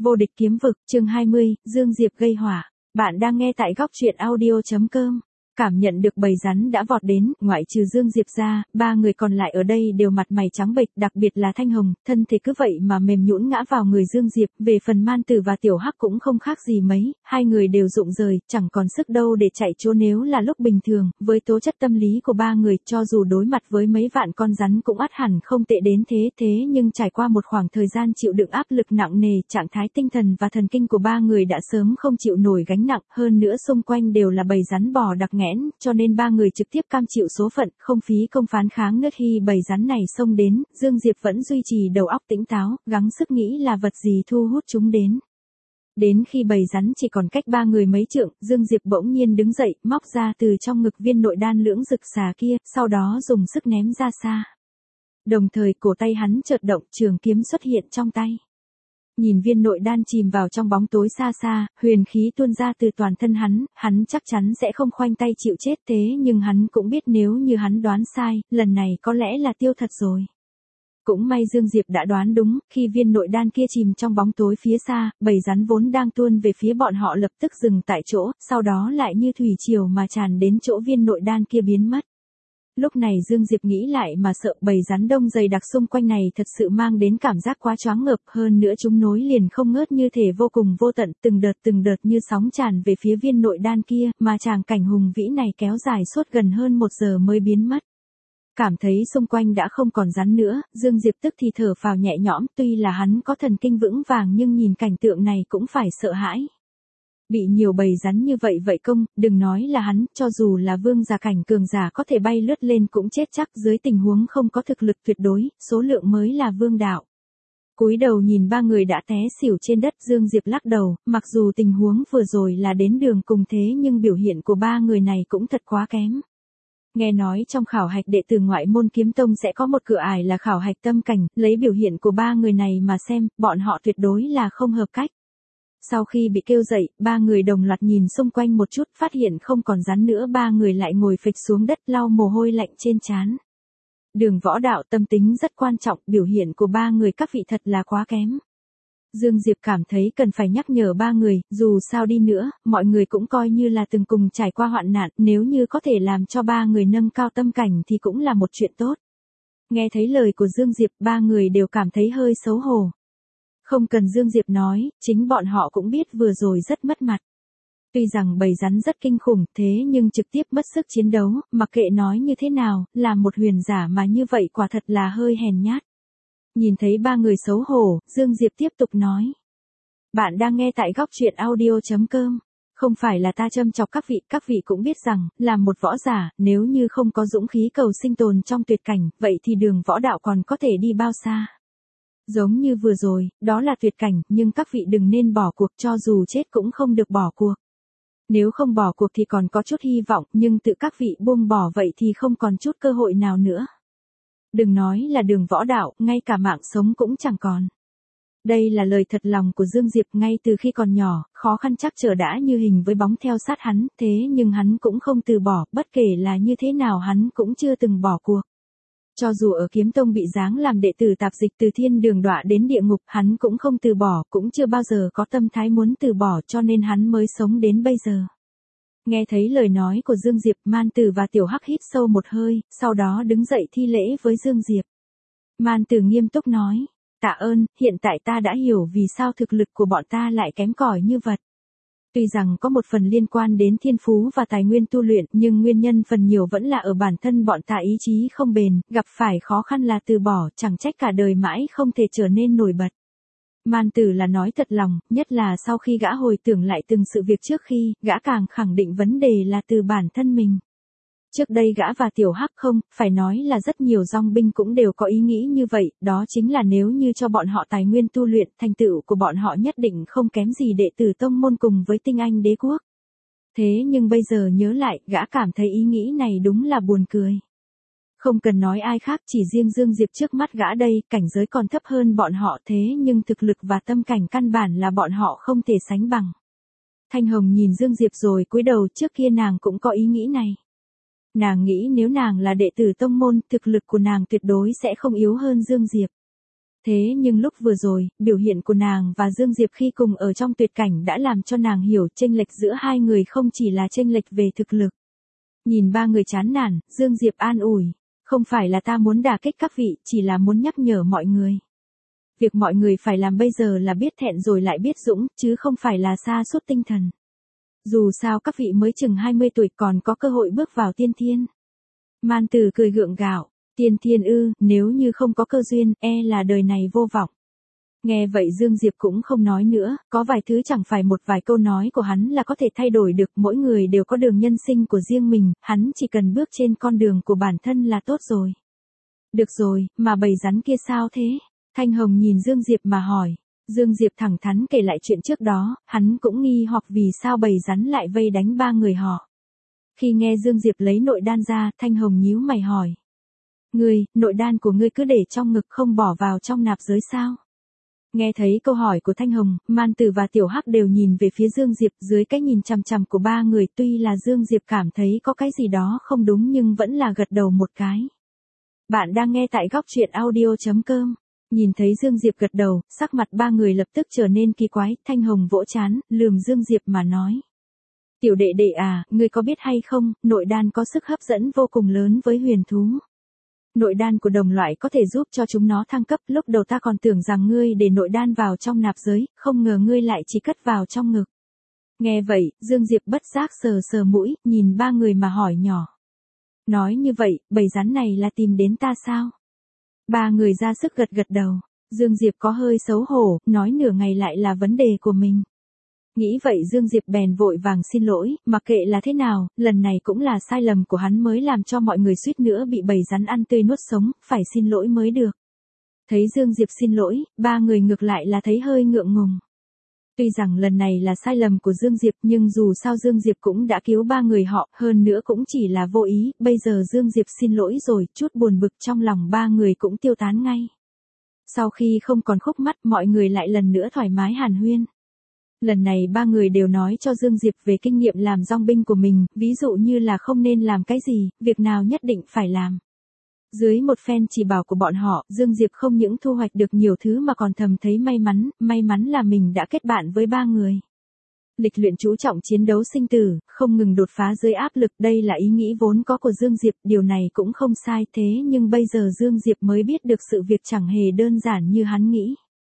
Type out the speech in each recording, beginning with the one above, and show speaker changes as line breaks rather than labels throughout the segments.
Vô địch kiếm vực, chương 20, Dương Diệp gây hỏa. Bạn đang nghe tại góc truyện audio.com. Cảm nhận được bầy rắn đã vọt đến, ngoại trừ Dương Diệp ra, ba người còn lại ở đây đều mặt mày trắng bệch, đặc biệt là Thanh Hồng, thân thể cứ vậy mà mềm nhũn ngã vào người Dương Diệp. Về phần Man Tử và Tiểu Hắc cũng không khác gì mấy, hai người đều rụng rời, chẳng còn sức đâu để chạy trốn. Nếu là lúc bình thường, với tố chất tâm lý của ba người, cho dù đối mặt với mấy vạn con rắn cũng ắt hẳn không tệ đến thế nhưng trải qua một khoảng thời gian chịu đựng áp lực nặng nề, trạng thái tinh thần và thần kinh của ba người đã sớm không chịu nổi gánh nặng, hơn nữa xung quanh đều là bầy rắn bò đặc nghẽn, cho nên ba người trực tiếp cam chịu số phận, không phí công phán kháng nữa. Khi bầy rắn này xông đến, Dương Diệp vẫn duy trì đầu óc tỉnh táo, gắng sức nghĩ là vật gì thu hút chúng đến. Đến khi bầy rắn chỉ còn cách ba người mấy trượng, Dương Diệp bỗng nhiên đứng dậy, móc ra từ trong ngực viên nội đan lưỡng rực xà kia, sau đó dùng sức ném ra xa. Đồng thời cổ tay hắn chợt động, trường kiếm xuất hiện trong tay. Nhìn viên nội đan chìm vào trong bóng tối xa xa, huyền khí tuôn ra từ toàn thân hắn chắc chắn sẽ không khoanh tay chịu chết, thế nhưng hắn cũng biết nếu như hắn đoán sai, lần này có lẽ là tiêu thật rồi. Cũng may Dương Diệp đã đoán đúng, khi viên nội đan kia chìm trong bóng tối phía xa, bầy rắn vốn đang tuôn về phía bọn họ lập tức dừng tại chỗ, sau đó lại như thủy triều mà tràn đến chỗ viên nội đan kia biến mất. Lúc này Dương Diệp nghĩ lại mà sợ, bầy rắn đông dày đặc xung quanh này thật sự mang đến cảm giác quá choáng ngợp, hơn nữa chúng nối liền không ngớt như thể vô cùng vô tận, từng đợt như sóng tràn về phía viên nội đan kia, mà tràng cảnh hùng vĩ này kéo dài suốt gần hơn 1 giờ mới biến mất. Cảm thấy xung quanh đã không còn rắn nữa, Dương Diệp tức thì thở phào nhẹ nhõm, tuy là hắn có thần kinh vững vàng nhưng nhìn cảnh tượng này cũng phải sợ hãi. Bị nhiều bầy rắn như vậy công, đừng nói là hắn, cho dù là vương giả cảnh cường giả có thể bay lướt lên cũng chết chắc, dưới tình huống không có thực lực tuyệt đối, số lượng mới là vương đạo. Cúi đầu nhìn ba người đã té xỉu trên đất, Dương Diệp lắc đầu, mặc dù tình huống vừa rồi là đến đường cùng thế nhưng biểu hiện của ba người này cũng thật quá kém. Nghe nói trong khảo hạch đệ tử ngoại môn kiếm tông sẽ có một cửa ải là khảo hạch tâm cảnh, lấy biểu hiện của ba người này mà xem, bọn họ tuyệt đối là không hợp cách. Sau khi bị kêu dậy, ba người đồng loạt nhìn xung quanh một chút, phát hiện không còn rắn nữa, ba người lại ngồi phịch xuống đất lau mồ hôi lạnh trên trán. Đường võ đạo tâm tính rất quan trọng, biểu hiện của ba người các vị thật là quá kém. Dương Diệp cảm thấy cần phải nhắc nhở ba người, dù sao đi nữa, mọi người cũng coi như là từng cùng trải qua hoạn nạn, nếu như có thể làm cho ba người nâng cao tâm cảnh thì cũng là một chuyện tốt. Nghe thấy lời của Dương Diệp, ba người đều cảm thấy hơi xấu hổ. Không cần Dương Diệp nói, chính bọn họ cũng biết vừa rồi rất mất mặt. Tuy rằng bầy rắn rất kinh khủng thế nhưng trực tiếp mất sức chiến đấu, mặc kệ nói như thế nào, là một huyền giả mà như vậy quả thật là hơi hèn nhát. Nhìn thấy ba người xấu hổ, Dương Diệp tiếp tục nói. Bạn đang nghe tại góc truyện audio.com. Không phải là ta châm chọc các vị cũng biết rằng, làm một võ giả, nếu như không có dũng khí cầu sinh tồn trong tuyệt cảnh, vậy thì đường võ đạo còn có thể đi bao xa. Giống như vừa rồi, đó là tuyệt cảnh, nhưng các vị đừng nên bỏ cuộc, cho dù chết cũng không được bỏ cuộc. Nếu không bỏ cuộc thì còn có chút hy vọng, nhưng tự các vị buông bỏ vậy thì không còn chút cơ hội nào nữa. Đừng nói là đường võ đạo, ngay cả mạng sống cũng chẳng còn. Đây là lời thật lòng của Dương Diệp, ngay từ khi còn nhỏ, khó khăn chắc trở đã như hình với bóng theo sát hắn, thế nhưng hắn cũng không từ bỏ, bất kể là như thế nào hắn cũng chưa từng bỏ cuộc. Cho dù ở kiếm tông bị giáng làm đệ tử tạp dịch từ thiên đường đọa đến địa ngục, hắn cũng không từ bỏ, cũng chưa bao giờ có tâm thái muốn từ bỏ, cho nên hắn mới sống đến bây giờ. Nghe thấy lời nói của Dương Diệp, Man Tử và Tiểu Hắc hít sâu một hơi, sau đó đứng dậy thi lễ với Dương Diệp. Man Tử nghiêm túc nói, tạ ơn, hiện tại ta đã hiểu vì sao thực lực của bọn ta lại kém cỏi như vậy. Tuy rằng có một phần liên quan đến thiên phú và tài nguyên tu luyện, nhưng nguyên nhân phần nhiều vẫn là ở bản thân bọn ta ý chí không bền, gặp phải khó khăn là từ bỏ, chẳng trách cả đời mãi không thể trở nên nổi bật. Man Tử là nói thật lòng, nhất là sau khi gã hồi tưởng lại từng sự việc trước khi, gã càng khẳng định vấn đề là từ bản thân mình. Trước đây gã và Tiểu Hắc không, phải nói là rất nhiều dòng binh cũng đều có ý nghĩ như vậy, đó chính là nếu như cho bọn họ tài nguyên tu luyện, thành tựu của bọn họ nhất định không kém gì đệ tử tông môn cùng với tinh anh đế quốc. Thế nhưng bây giờ nhớ lại, gã cảm thấy ý nghĩ này đúng là buồn cười. Không cần nói ai khác, chỉ riêng Dương Diệp trước mắt gã đây, cảnh giới còn thấp hơn bọn họ thế nhưng thực lực và tâm cảnh căn bản là bọn họ không thể sánh bằng. Thanh Hồng nhìn Dương Diệp rồi cúi đầu, trước kia nàng cũng có ý nghĩ này. Nàng nghĩ nếu nàng là đệ tử tông môn, thực lực của nàng tuyệt đối sẽ không yếu hơn Dương Diệp. Thế nhưng lúc vừa rồi, biểu hiện của nàng và Dương Diệp khi cùng ở trong tuyệt cảnh đã làm cho nàng hiểu chênh lệch giữa hai người không chỉ là chênh lệch về thực lực. Nhìn ba người chán nản, Dương Diệp an ủi. Không phải là ta muốn đả kích các vị, chỉ là muốn nhắc nhở mọi người. Việc mọi người phải làm bây giờ là biết thẹn rồi lại biết dũng, chứ không phải là sa sút tinh thần. Dù sao các vị mới chừng 20 tuổi còn có cơ hội bước vào tiên thiên. Man Tử cười gượng gạo, tiên thiên ư, nếu như không có cơ duyên, là đời này vô vọng. Nghe vậy Dương Diệp cũng không nói nữa, có vài thứ chẳng phải một vài câu nói của hắn là có thể thay đổi được, mỗi người đều có đường nhân sinh của riêng mình, hắn chỉ cần bước trên con đường của bản thân là tốt rồi. Được rồi, mà bầy rắn kia sao thế? Thanh Hồng nhìn Dương Diệp mà hỏi. Dương Diệp thẳng thắn kể lại chuyện trước đó, hắn cũng nghi hoặc vì sao bầy rắn lại vây đánh ba người họ. Khi nghe Dương Diệp lấy nội đan ra, Thanh Hồng nhíu mày hỏi. Nội đan của ngươi cứ để trong ngực không bỏ vào trong nạp giới sao? Nghe thấy câu hỏi của Thanh Hồng, Man Tử và Tiểu Hắc đều nhìn về phía Dương Diệp, dưới cái nhìn chằm chằm của ba người, tuy là Dương Diệp cảm thấy có cái gì đó không đúng nhưng vẫn là gật đầu một cái. Bạn đang nghe tại góc truyện audio.com. Nhìn thấy Dương Diệp gật đầu, sắc mặt ba người lập tức trở nên kỳ quái, Thanh Hồng vỗ trán, lườm Dương Diệp mà nói. Tiểu đệ đệ à, ngươi có biết hay không, nội đan có sức hấp dẫn vô cùng lớn với huyền thú. Nội đan của đồng loại có thể giúp cho chúng nó thăng cấp, lúc đầu ta còn tưởng rằng ngươi để nội đan vào trong nạp giới, không ngờ ngươi lại chỉ cất vào trong ngực. Nghe vậy, Dương Diệp bất giác sờ sờ mũi, nhìn ba người mà hỏi nhỏ. Nói như vậy, bầy rắn này là tìm đến ta sao? Ba người ra sức gật gật đầu, Dương Diệp có hơi xấu hổ, nói nửa ngày lại là vấn đề của mình. Nghĩ vậy Dương Diệp bèn vội vàng xin lỗi, mặc kệ là thế nào, lần này cũng là sai lầm của hắn mới làm cho mọi người suýt nữa bị bầy rắn ăn tươi nuốt sống, phải xin lỗi mới được. Thấy Dương Diệp xin lỗi, ba người ngược lại là thấy hơi ngượng ngùng. Tuy rằng lần này là sai lầm của Dương Diệp nhưng dù sao Dương Diệp cũng đã cứu ba người họ, hơn nữa cũng chỉ là vô ý, bây giờ Dương Diệp xin lỗi rồi, chút buồn bực trong lòng ba người cũng tiêu tán ngay. Sau khi không còn khúc mắc, mọi người lại lần nữa thoải mái hàn huyên. Lần này ba người đều nói cho Dương Diệp về kinh nghiệm làm dong binh của mình, ví dụ như là không nên làm cái gì, việc nào nhất định phải làm. Dưới một phen chỉ bảo của bọn họ, Dương Diệp không những thu hoạch được nhiều thứ mà còn thầm thấy may mắn là mình đã kết bạn với ba người. Lịch luyện chú trọng chiến đấu sinh tử, không ngừng đột phá dưới áp lực, đây là ý nghĩ vốn có của Dương Diệp, điều này cũng không sai thế nhưng bây giờ Dương Diệp mới biết được sự việc chẳng hề đơn giản như hắn nghĩ.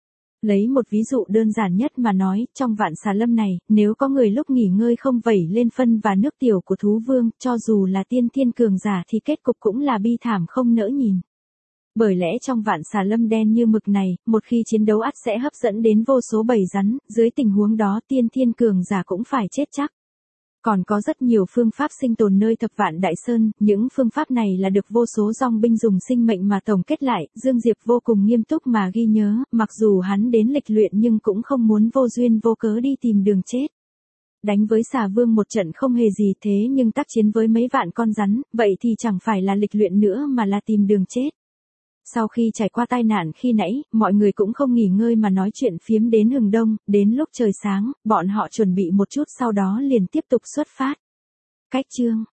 Lấy một ví dụ đơn giản nhất mà nói, trong vạn xà lâm này, nếu có người lúc nghỉ ngơi không vẩy lên phân và nước tiểu của thú vương, cho dù là tiên thiên cường giả thì kết cục cũng là bi thảm không nỡ nhìn. Bởi lẽ trong vạn xà lâm đen như mực này, một khi chiến đấu ắt sẽ hấp dẫn đến vô số bầy rắn, dưới tình huống đó tiên thiên cường giả cũng phải chết chắc. Còn có rất nhiều phương pháp sinh tồn nơi thập vạn đại sơn, những phương pháp này là được vô số dòng binh dùng sinh mệnh mà tổng kết lại, Dương Diệp vô cùng nghiêm túc mà ghi nhớ, mặc dù hắn đến lịch luyện nhưng cũng không muốn vô duyên vô cớ đi tìm đường chết. Đánh với xà vương một trận không hề gì thế nhưng tác chiến với mấy vạn con rắn, vậy thì chẳng phải là lịch luyện nữa mà là tìm đường chết. Sau khi trải qua tai nạn khi nãy, mọi người cũng không nghỉ ngơi mà nói chuyện phiếm đến hừng đông, đến lúc trời sáng, bọn họ chuẩn bị một chút sau đó liền tiếp tục xuất phát. Cách chương